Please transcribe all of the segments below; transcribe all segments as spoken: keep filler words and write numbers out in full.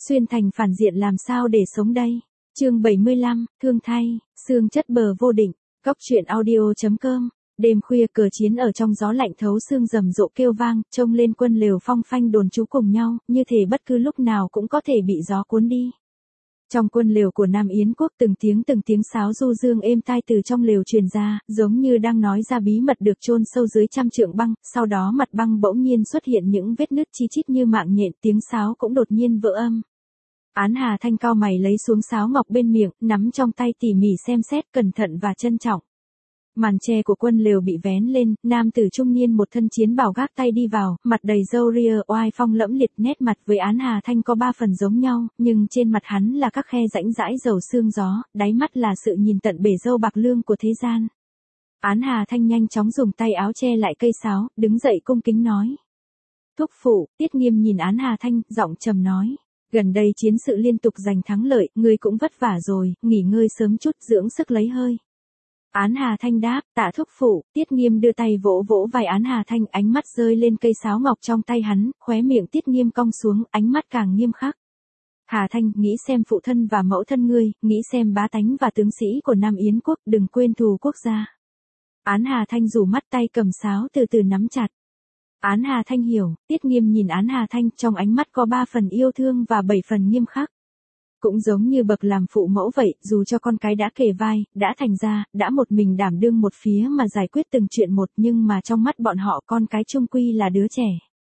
Xuyên thành phản diện làm sao để sống đây? Chương bảy mươi lăm, thương thay, xương chất bờ vô định, góc truyện audio chấm com. Đêm khuya cờ chiến ở trong gió lạnh thấu xương rầm rộ kêu vang, trông lên quân lều phong phanh đồn trú cùng nhau, như thể bất cứ lúc nào cũng có thể bị gió cuốn đi. Trong quân lều của Nam Yến quốc từng tiếng từng tiếng sáo du dương êm tai từ trong lều truyền ra, giống như đang nói ra bí mật được chôn sâu dưới trăm trượng băng, sau đó mặt băng bỗng nhiên xuất hiện những vết nứt chi chít như mạng nhện, tiếng sáo cũng đột nhiên vỡ âm. Án Hà Thanh cao mày lấy xuống sáo ngọc bên miệng, nắm trong tay tỉ mỉ xem xét, cẩn thận và trân trọng. Màn che của quân lều bị vén lên, nam tử trung niên một thân chiến bào gác tay đi vào, mặt đầy râu ria, oai phong lẫm liệt, nét mặt với Án Hà Thanh có ba phần giống nhau, nhưng trên mặt hắn là các khe rãnh rãi dầu sương gió, đáy mắt là sự nhìn tận bể râu bạc lương của thế gian. Án Hà Thanh nhanh chóng dùng tay áo che lại cây sáo, đứng dậy cung kính nói. Thúc phụ. Tiết Nghiêm nhìn Án Hà Thanh, giọng trầm nói. Gần đây chiến sự liên tục giành thắng lợi, ngươi cũng vất vả rồi, nghỉ ngơi sớm chút dưỡng sức lấy hơi. Án Hà Thanh đáp, tạ thúc phụ. Tiết Nghiêm đưa tay vỗ vỗ vai Án Hà Thanh, ánh mắt rơi lên cây sáo ngọc trong tay hắn, khóe miệng Tiết Nghiêm cong xuống, ánh mắt càng nghiêm khắc. Hà Thanh, nghĩ xem phụ thân và mẫu thân ngươi, nghĩ xem bá tánh và tướng sĩ của Nam Yến quốc, đừng quên thù quốc gia. Án Hà Thanh rủ mắt tay cầm sáo từ từ nắm chặt. Án Hà Thanh hiểu. Tiết Nghiêm nhìn Án Hà Thanh, trong ánh mắt có ba phần yêu thương và bảy phần nghiêm khắc. Cũng giống như bậc làm phụ mẫu vậy, dù cho con cái đã kề vai, đã thành ra, đã một mình đảm đương một phía mà giải quyết từng chuyện một, nhưng mà trong mắt bọn họ con cái chung quy là đứa trẻ.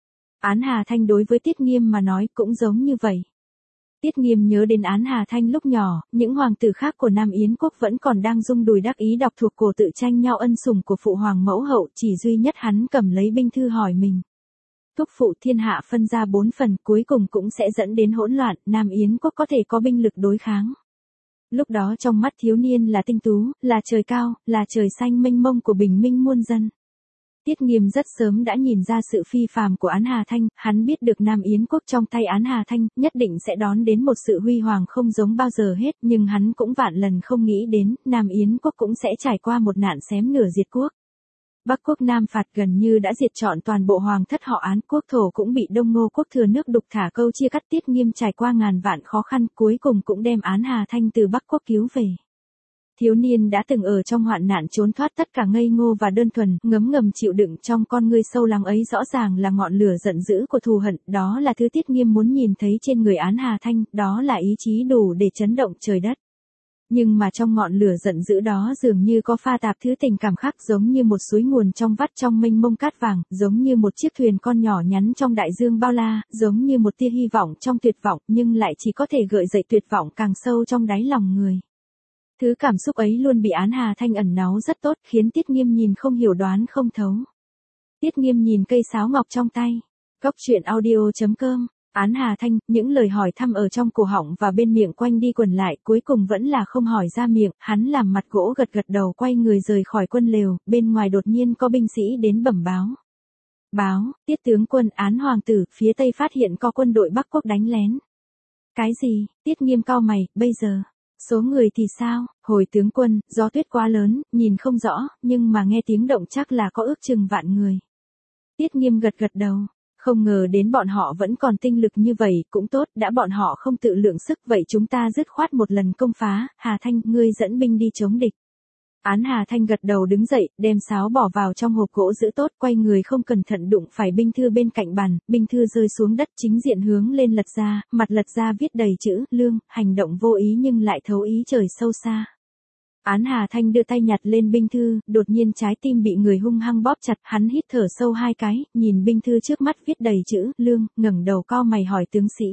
Án Hà Thanh đối với Tiết Nghiêm mà nói cũng giống như vậy. Tiết Nghiêm nhớ đến Án Hà Thanh lúc nhỏ, những hoàng tử khác của Nam Yến quốc vẫn còn đang rung đùi đắc ý đọc thuộc cổ tự tranh nhau ân sủng của phụ hoàng mẫu hậu, chỉ duy nhất hắn cầm lấy binh thư hỏi mình. Thúc phụ, thiên hạ phân ra bốn phần, cuối cùng cũng sẽ dẫn đến hỗn loạn, Nam Yến quốc có thể có binh lực đối kháng. Lúc đó trong mắt thiếu niên là tinh tú, là trời cao, là trời xanh mênh mông của bình minh muôn dân. Tiết Nghiêm rất sớm đã nhìn ra sự phi phàm của Án Hà Thanh, hắn biết được Nam Yến quốc trong tay Án Hà Thanh, nhất định sẽ đón đến một sự huy hoàng không giống bao giờ hết, nhưng hắn cũng vạn lần không nghĩ đến, Nam Yến quốc cũng sẽ trải qua một nạn xém nửa diệt quốc. Bắc quốc Nam phạt gần như đã diệt trọn toàn bộ hoàng thất họ Án, quốc thổ cũng bị Đông Ngô quốc thừa nước đục thả câu chia cắt. Tiết Nghiêm trải qua ngàn vạn khó khăn, cuối cùng cũng đem Án Hà Thanh từ Bắc quốc cứu về. Thiếu niên đã từng ở trong hoạn nạn trốn thoát tất cả ngây ngô và đơn thuần, ngấm ngầm chịu đựng trong con ngươi sâu lắng ấy rõ ràng là ngọn lửa giận dữ của thù hận, đó là thứ Tiết Nghiêm muốn nhìn thấy trên người Án Hà Thanh, đó là ý chí đủ để chấn động trời đất. Nhưng mà trong ngọn lửa giận dữ đó dường như có pha tạp thứ tình cảm khác, giống như một suối nguồn trong vắt trong mênh mông cát vàng, giống như một chiếc thuyền con nhỏ nhắn trong đại dương bao la, giống như một tia hy vọng trong tuyệt vọng, nhưng lại chỉ có thể gợi dậy tuyệt vọng càng sâu trong đáy lòng người. Thứ cảm xúc ấy luôn bị Án Hà Thanh ẩn náu rất tốt, khiến Tiết Nghiêm nhìn không hiểu đoán không thấu. Tiết Nghiêm nhìn cây sáo ngọc trong tay. Góc truyện audio chấm com. Án Hà Thanh, những lời hỏi thăm ở trong cổ họng và bên miệng quanh đi quẩn lại, cuối cùng vẫn là không hỏi ra miệng, hắn làm mặt gỗ gật gật đầu quay người rời khỏi quân lều, bên ngoài đột nhiên có binh sĩ đến bẩm báo. Báo, Tiết tướng quân, Án hoàng tử, phía tây phát hiện có quân đội Bắc quốc đánh lén. Cái gì? Tiết Nghiêm cau mày, bây giờ? Số người thì sao? Hồi tướng quân, gió tuyết quá lớn, nhìn không rõ, nhưng mà nghe tiếng động chắc là có ước chừng vạn người. Tiết Nghiêm gật gật đầu. Không ngờ đến bọn họ vẫn còn tinh lực như vậy, cũng tốt, đã bọn họ không tự lượng sức, vậy chúng ta dứt khoát một lần công phá. Hà Thanh, ngươi dẫn binh đi chống địch. Án Hà Thanh gật đầu đứng dậy, đem sáo bỏ vào trong hộp gỗ giữ tốt, quay người không cẩn thận đụng phải binh thư bên cạnh bàn, binh thư rơi xuống đất, chính diện hướng lên lật ra, mặt lật ra viết đầy chữ, lương, hành động vô ý nhưng lại thấu ý trời sâu xa. Án Hà Thanh đưa tay nhặt lên binh thư, đột nhiên trái tim bị người hung hăng bóp chặt, hắn hít thở sâu hai cái, nhìn binh thư trước mắt viết đầy chữ, lương, ngẩng đầu cau mày hỏi tướng sĩ.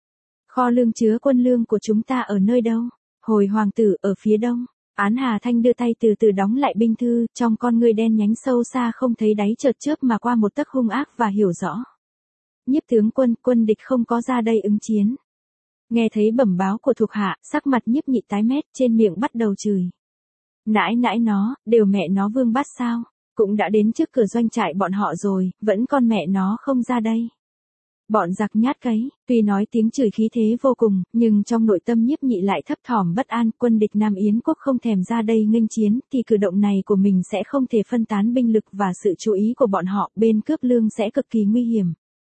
Kho lương chứa quân lương của chúng ta ở nơi đâu? Hồi hoàng tử, ở phía đông. Án Hà Thanh đưa tay từ từ đóng lại binh thư, trong con ngươi đen nhánh sâu xa không thấy đáy chợt chớp mà qua một tấc hung ác và hiểu rõ. Nhiếp tướng quân, quân địch không có ra đây ứng chiến. Nghe thấy bẩm báo của thuộc hạ, sắc mặt Nhiếp Nhị tái mét, trên miệng bắt đầu chửi. Nãi nãi nó, đều mẹ nó vương bát sao, cũng đã đến trước cửa doanh trại bọn họ rồi, vẫn con mẹ nó không ra đây. Bọn giặc nhát cấy, tuy nói tiếng chửi khí thế vô cùng, nhưng trong nội tâm Nhiếp Nhị lại thấp thỏm bất an, quân địch Nam Yến quốc không thèm ra đây nghênh chiến, thì cử động này của mình sẽ không thể phân tán binh lực và sự chú ý của bọn họ, bên cướp lương sẽ cực kỳ nguy hiểm.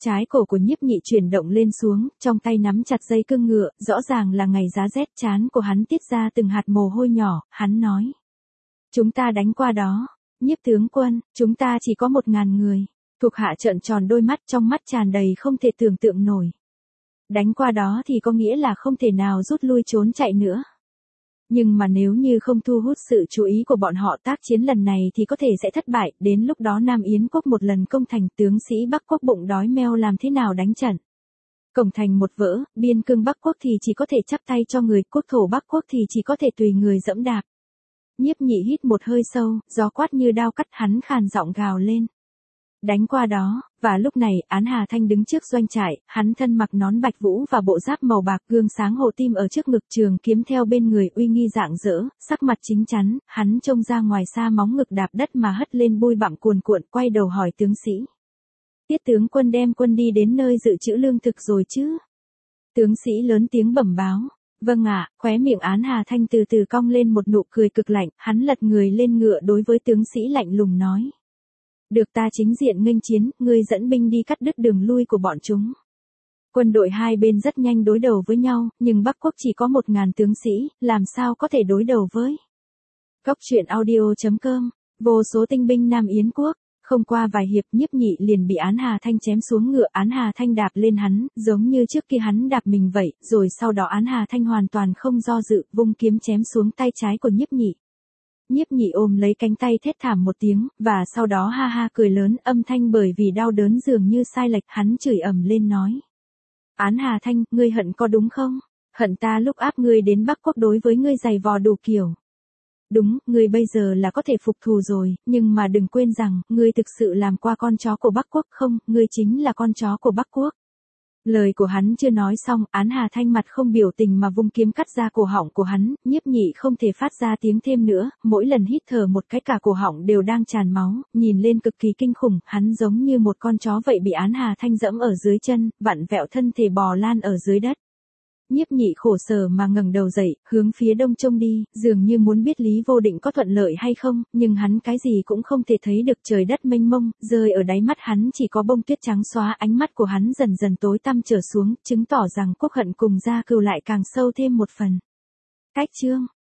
trái cổ của Nhiếp Nhị chuyển động lên xuống, trong tay nắm chặt dây cương ngựa, rõ ràng là ngày giá rét, trán của hắn tiết ra từng hạt mồ hôi nhỏ, hắn nói. Chúng ta đánh qua đó. Nhiếp tướng quân, chúng ta chỉ có một ngàn người. Thuộc hạ trợn tròn đôi mắt, trong mắt tràn đầy không thể tưởng tượng nổi. Đánh qua đó thì có nghĩa là không thể nào rút lui trốn chạy nữa. Nhưng mà nếu như không thu hút sự chú ý của bọn họ, tác chiến lần này thì có thể sẽ thất bại, đến lúc đó Nam Yến quốc một lần công thành, tướng sĩ Bắc quốc bụng đói meo làm thế nào đánh trận. Cổng thành một vỡ, biên cương Bắc quốc thì chỉ có thể chắp tay cho người, quốc thổ Bắc quốc thì chỉ có thể tùy người dẫm đạp. Nhiếp Nhị hít một hơi sâu, gió quát như đao cắt, hắn khàn giọng gào lên. Đánh qua đó, và lúc này, Án Hà Thanh đứng trước doanh trại, hắn thân mặc nón bạch vũ và bộ giáp màu bạc, gương sáng hộ tim ở trước ngực, trường kiếm theo bên người, uy nghi rạng rỡ, sắc mặt chính chắn, hắn trông ra ngoài xa, móng ngực đạp đất mà hất lên bụi bặm cuồn cuộn, quay đầu hỏi tướng sĩ. Tiết tướng quân đem quân đi đến nơi dự trữ lương thực rồi chứ? Tướng sĩ lớn tiếng bẩm báo. Vâng ạ, khóe miệng Án Hà Thanh từ từ cong lên một nụ cười cực lạnh, hắn lật người lên ngựa đối với tướng sĩ lạnh lùng nói. Được, ta chính diện nghênh chiến, ngươi dẫn binh đi cắt đứt đường lui của bọn chúng. Quân đội hai bên rất nhanh đối đầu với nhau, nhưng Bắc quốc chỉ có một ngàn tướng sĩ, làm sao có thể đối đầu với. Cóc truyện audio chấm com, vô số tinh binh Nam Yến quốc. Không qua vài hiệp, Nhiếp Nhị liền bị Án Hà Thanh chém xuống ngựa, Án Hà Thanh đạp lên hắn, giống như trước kia hắn đạp mình vậy, rồi sau đó Án Hà Thanh hoàn toàn không do dự, vung kiếm chém xuống tay trái của Nhiếp Nhị. Nhiếp Nhị ôm lấy cánh tay thét thảm một tiếng, và sau đó ha ha cười lớn, âm thanh bởi vì đau đớn dường như sai lệch, hắn chửi ầm lên nói. Án Hà Thanh, ngươi hận có đúng không? Hận ta lúc áp ngươi đến Bắc quốc đối với ngươi giày vò đủ kiểu. Đúng, ngươi bây giờ là có thể phục thù rồi, nhưng mà đừng quên rằng, ngươi thực sự làm qua con chó của Bắc quốc không, ngươi chính là con chó của Bắc quốc. Lời của hắn chưa nói xong, Án Hà Thanh mặt không biểu tình mà vung kiếm cắt ra cổ họng của hắn, Nhiếp Nhị không thể phát ra tiếng thêm nữa, mỗi lần hít thở một cái cả cổ họng đều đang tràn máu, nhìn lên cực kỳ kinh khủng, hắn giống như một con chó vậy bị Án Hà Thanh dẫm ở dưới chân, vặn vẹo thân thể bò lan ở dưới đất. Nhiếp Nhị khổ sở mà ngẩng đầu dậy, hướng phía đông trông đi, dường như muốn biết Lý Vô Định có thuận lợi hay không, nhưng hắn cái gì cũng không thể thấy được, trời đất mênh mông, rơi ở đáy mắt hắn chỉ có bông tuyết trắng xóa, ánh mắt của hắn dần dần tối tăm trở xuống, chứng tỏ rằng quốc hận cùng gia cừu lại càng sâu thêm một phần. Cách chương